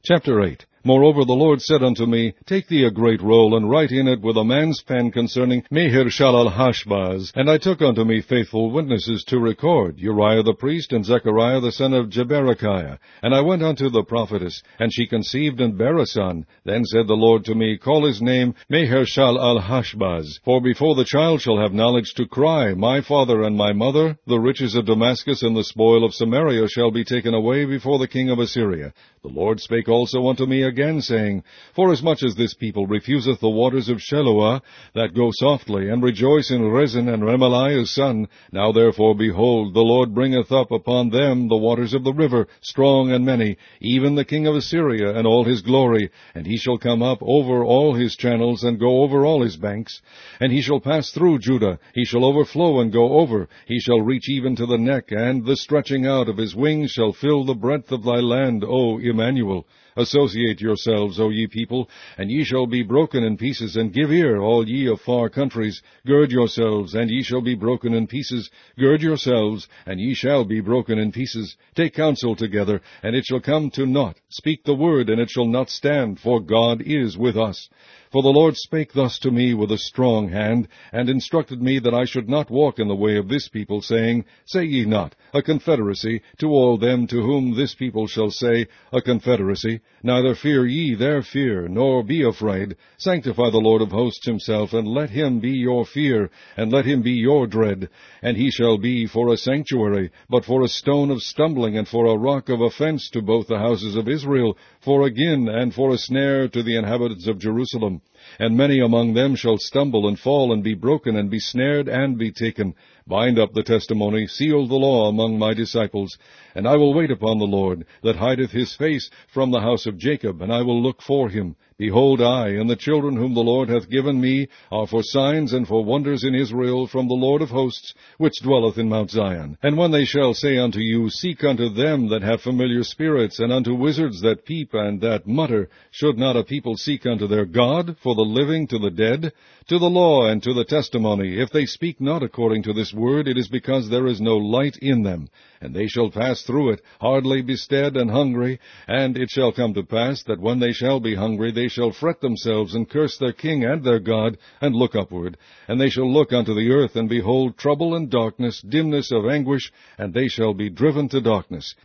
Chapter 8. Moreover the Lord said unto me, Take thee a great roll, and write in it with a man's pen concerning Maher-shalal-hash-baz. And I took unto me faithful witnesses to record, Uriah the priest, and Zechariah the son of Jeberechiah. And I went unto the prophetess, and she conceived and bare a son. Then said the Lord to me, Call his name Maher-shalal-hash-baz. For before the child shall have knowledge to cry, My father and my mother, the riches of Damascus and the spoil of Samaria shall be taken away before the king of Assyria. The Lord spake also unto me again, saying, Forasmuch as this people refuseth the waters of Sheloah, that go softly, and rejoice in Rezin and Remaliah's son, now therefore, behold, the Lord bringeth up upon them the waters of the river, strong and many, even the king of Assyria and all his glory, and he shall come up over all his channels, and go over all his banks. And he shall pass through Judah, he shall overflow and go over, he shall reach even to the neck, and the stretching out of his wings shall fill the breadth of thy land, O Emmanuel. Associate yourselves, O ye people, and ye shall be broken in pieces, and give ear, all ye of far countries. Gird yourselves, and ye shall be broken in pieces. Gird yourselves, and ye shall be broken in pieces. Take counsel together, and it shall come to naught. Speak the word, and it shall not stand, for God is with us. For the Lord spake thus to me with a strong hand, and instructed me that I should not walk in the way of this people, saying, Say ye not, a confederacy, to all them to whom this people shall say, a confederacy. Neither fear ye their fear, nor be afraid. Sanctify the Lord of hosts himself, and let him be your fear, and let him be your dread. And he shall be for a sanctuary, but for a stone of stumbling, and for a rock of offense to both the houses of Israel, for a gin, and for a snare to the inhabitants of Jerusalem. And many among them shall stumble and fall, and be broken, and be snared, and be taken. Bind up the testimony, seal the law among my disciples. And I will wait upon the Lord, that hideth his face from the house of Jacob, and I will look for him. Behold, I and the children whom the Lord hath given me are for signs and for wonders in Israel from the Lord of hosts, which dwelleth in Mount Zion. And when they shall say unto you, Seek unto them that have familiar spirits, and unto wizards that peep and that mutter, should not a people seek unto their God, for the living to the dead? To the law and to the testimony, if they speak not according to this word, it is because there is no light in them. And they shall pass through it, hardly bestead and hungry. And it shall come to pass, that when they shall be hungry, they shall fret themselves, and curse their king and their God, and look upward. And they shall look unto the earth, and behold trouble and darkness, dimness of anguish, and they shall be driven to darkness.